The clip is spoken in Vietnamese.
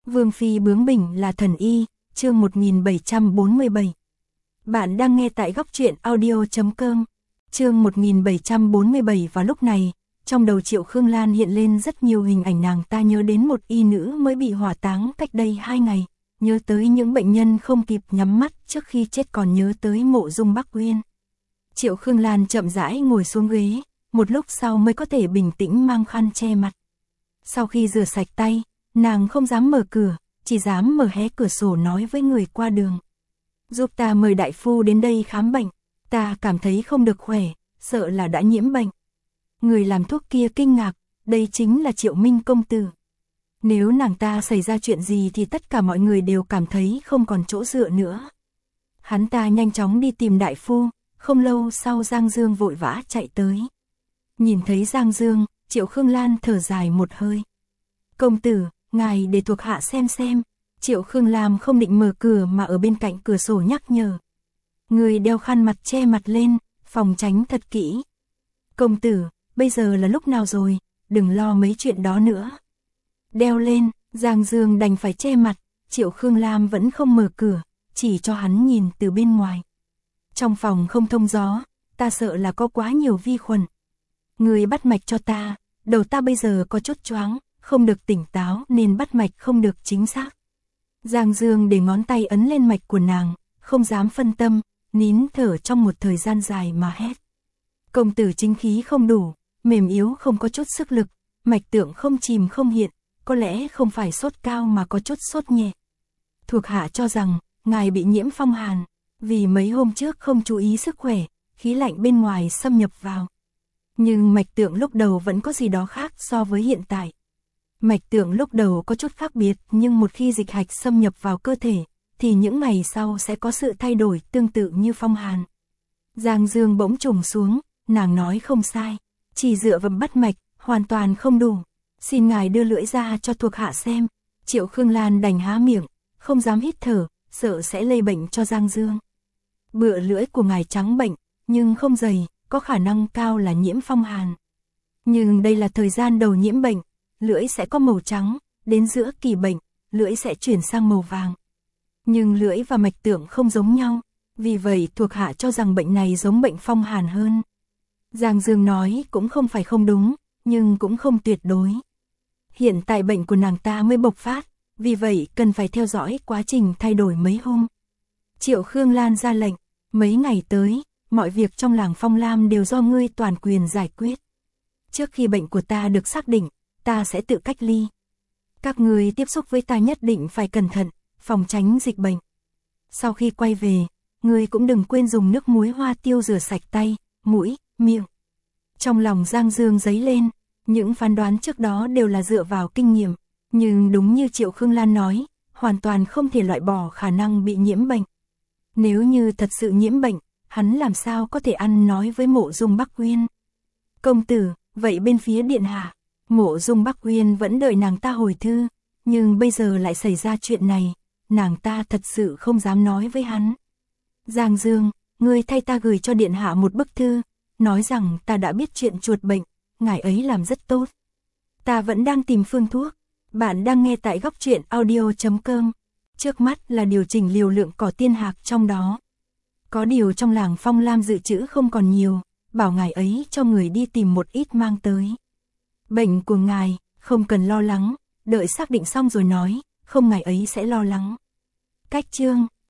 Vương phi bướng bỉnh là thần y, chương 1747. Bạn đang nghe tại góc truyện audio.com. Chương 1747. Vào lúc này, trong đầu Triệu Khương Lan hiện lên rất nhiều hình ảnh, nàng ta nhớ đến một y nữ mới bị hỏa táng cách đây 2 ngày, nhớ tới những bệnh nhân không kịp nhắm mắt trước khi chết, còn nhớ tới Mộ Dung Bắc Uyên. Triệu Khương Lan chậm rãi ngồi xuống ghế, một lúc sau mới có thể bình tĩnh mang khăn che mặt. Sau khi rửa sạch tay, nàng không dám mở cửa, chỉ dám mở hé cửa sổ nói với người qua đường. Giúp ta mời đại phu đến đây khám bệnh, ta cảm thấy không được khỏe, sợ là đã nhiễm bệnh. Người làm thuốc kia kinh ngạc, đây chính là Triệu Minh công tử. Nếu nàng ta xảy ra chuyện gì thì tất cả mọi người đều cảm thấy không còn chỗ dựa nữa. Hắn ta nhanh chóng đi tìm đại phu, không lâu sau Giang Dương vội vã chạy tới. Nhìn thấy Giang Dương, Triệu Khương Lan thở dài một hơi. Công tử, ngài để thuộc hạ xem. Triệu Khương Lam không định mở cửa mà ở bên cạnh cửa sổ nhắc nhở. Người đeo khăn mặt che mặt lên, phòng tránh thật kỹ. Công tử, bây giờ là lúc nào rồi, đừng lo mấy chuyện đó nữa. Đeo lên, Giang Dương đành phải che mặt, Triệu Khương Lam vẫn không mở cửa, chỉ cho hắn nhìn từ bên ngoài. Trong phòng không thông gió, ta sợ là có quá nhiều vi khuẩn. Người bắt mạch cho ta, đầu ta bây giờ có chút choáng, không được tỉnh táo nên bắt mạch không được chính xác. Giang Dương để ngón tay ấn lên mạch của nàng, không dám phân tâm, nín thở trong một thời gian dài mà hét. Công tử chính khí không đủ, mềm yếu không có chút sức lực, mạch tượng không chìm không hiện, có lẽ không phải sốt cao mà có chút sốt nhẹ. Thuộc hạ cho rằng, ngài bị nhiễm phong hàn, vì mấy hôm trước không chú ý sức khỏe, khí lạnh bên ngoài xâm nhập vào. Nhưng mạch tượng lúc đầu vẫn có gì đó khác so với hiện tại. Mạch tượng lúc đầu có chút khác biệt, nhưng một khi dịch hạch xâm nhập vào cơ thể, thì những ngày sau sẽ có sự thay đổi tương tự như phong hàn. Giang Dương bỗng trùng xuống, nàng nói không sai, chỉ dựa vào bắt mạch, hoàn toàn không đủ. Xin ngài đưa lưỡi ra cho thuộc hạ xem. Triệu Khương Lan đành há miệng, không dám hít thở, sợ sẽ lây bệnh cho Giang Dương. Bựa lưỡi của ngài trắng bệnh, nhưng không dày, có khả năng cao là nhiễm phong hàn. Nhưng đây là thời gian đầu nhiễm bệnh, lưỡi sẽ có màu trắng, đến giữa kỳ bệnh, lưỡi sẽ chuyển sang màu vàng. Nhưng lưỡi và mạch tượng không giống nhau, vì vậy thuộc hạ cho rằng bệnh này giống bệnh phong hàn hơn. Giang Dương nói cũng không phải không đúng, nhưng cũng không tuyệt đối. Hiện tại bệnh của nàng ta mới bộc phát, vì vậy cần phải theo dõi quá trình thay đổi mấy hôm. Triệu Khương Lan ra lệnh, mấy ngày tới, mọi việc trong làng Phong Lam đều do ngươi toàn quyền giải quyết. Trước khi bệnh của ta được xác định, ta sẽ tự cách ly. Các người tiếp xúc với ta nhất định phải cẩn thận, phòng tránh dịch bệnh. Sau khi quay về, người cũng đừng quên dùng nước muối hoa tiêu rửa sạch tay, mũi, miệng. Trong lòng Giang Dương dấy lên, những phán đoán trước đó đều là dựa vào kinh nghiệm, nhưng đúng như Triệu Khương Lan nói, hoàn toàn không thể loại bỏ khả năng bị nhiễm bệnh. Nếu như thật sự nhiễm bệnh, hắn làm sao có thể ăn nói với Mộ Dung Bắc Uyên. Công tử, vậy bên phía điện hạ, Mộ Dung Bắc Uyên vẫn đợi nàng ta hồi thư, nhưng bây giờ lại xảy ra chuyện này, nàng ta thật sự không dám nói với hắn. Giang Dương, ngươi thay ta gửi cho điện hạ một bức thư, nói rằng ta đã biết chuyện chuột bệnh, ngài ấy làm rất tốt. Ta vẫn đang tìm phương thuốc. Bạn đang nghe tại góc truyện audio.com. Trước mắt là điều chỉnh liều lượng cỏ tiên hạc trong đó. Có điều trong làng Phong Lam dự trữ không còn nhiều, bảo ngài ấy cho người đi tìm một ít mang tới. Bệnh của ngài, không cần lo lắng, đợi xác định xong rồi nói, không ngài ấy sẽ lo lắng. Cách chương